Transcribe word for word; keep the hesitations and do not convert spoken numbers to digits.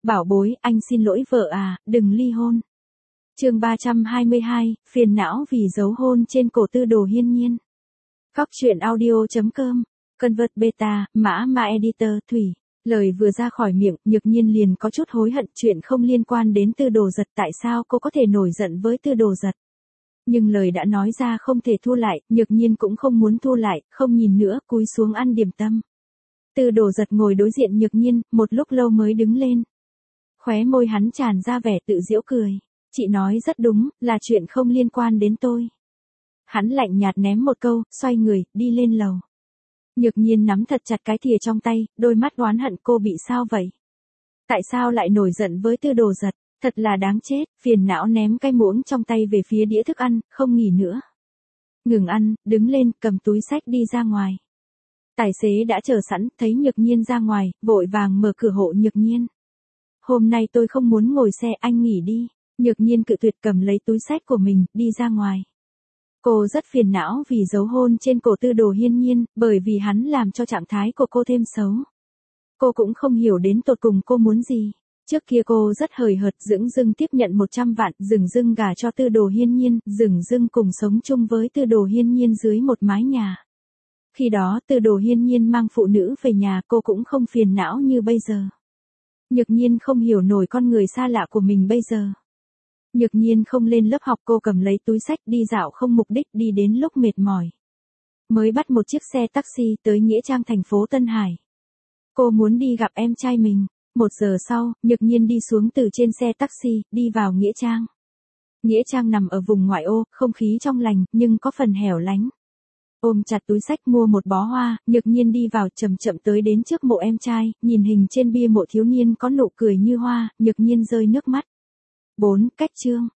Bảo bối, anh xin lỗi vợ à, đừng ly hôn. Chương ba trăm hai mươi hai, phiền não vì dấu hôn trên cổ Tư Đồ Hiên Nhiên. Góc truyện audio chấm com, Convert Beta, mã mà editor, Thủy. Lời vừa ra khỏi miệng, Nhược Nhiên liền có chút hối hận chuyện không liên quan đến Tư Đồ Giật, tại sao cô có thể nổi giận với Tư Đồ Giật. Nhưng lời đã nói ra không thể thu lại, Nhược Nhiên cũng không muốn thu lại, không nhìn nữa, cúi xuống ăn điểm tâm. Tư Đồ Giật ngồi đối diện Nhược Nhiên, một lúc lâu mới đứng lên. Khóe môi hắn tràn ra vẻ tự giễu cười. Chị nói rất đúng, là chuyện không liên quan đến tôi. Hắn lạnh nhạt ném một câu, xoay người, đi lên lầu. Nhược Nhiên nắm thật chặt cái thìa trong tay, đôi mắt oán hận, cô bị sao vậy? Tại sao lại nổi giận với Tư Đồ Giật? Thật là đáng chết, phiền não ném cái muỗng trong tay về phía đĩa thức ăn, không nghỉ nữa. Ngừng ăn, đứng lên, cầm túi xách đi ra ngoài. Tài xế đã chờ sẵn, thấy Nhược Nhiên ra ngoài, vội vàng mở cửa hộ Nhược Nhiên. Hôm nay tôi không muốn ngồi xe, anh nghỉ đi. Nhược Nhiên cự tuyệt, cầm lấy túi xách của mình, đi ra ngoài. Cô rất phiền não vì dấu hôn trên cổ Tư Đồ Hiên Nhiên, bởi vì hắn làm cho trạng thái của cô thêm xấu. Cô cũng không hiểu đến tột cùng cô muốn gì. Trước kia cô rất hời hợt, dửng dưng tiếp nhận một trăm vạn, dửng dưng gả cho Tư Đồ Hiên Nhiên, dửng dưng cùng sống chung với Tư Đồ Hiên Nhiên dưới một mái nhà. Khi đó Tư Đồ Hiên Nhiên mang phụ nữ về nhà, cô cũng không phiền não như bây giờ. Nhược Nhiên không hiểu nổi con người xa lạ của mình bây giờ. Nhược Nhiên không lên lớp học, cô cầm lấy túi xách đi dạo không mục đích, đi đến lúc mệt mỏi. Mới bắt một chiếc xe taxi tới Nghĩa Trang thành phố Tân Hải. Cô muốn đi gặp em trai mình. Một giờ sau, Nhược Nhiên đi xuống từ trên xe taxi, đi vào Nghĩa Trang. Nghĩa Trang nằm ở vùng ngoại ô, không khí trong lành, nhưng có phần hẻo lánh. Ôm chặt túi xách mua một bó hoa, Nhược Nhiên đi vào, chậm chậm tới đến trước mộ em trai, nhìn hình trên bia mộ thiếu niên có nụ cười như hoa, Nhược Nhiên rơi nước mắt. bốn. Cách chương.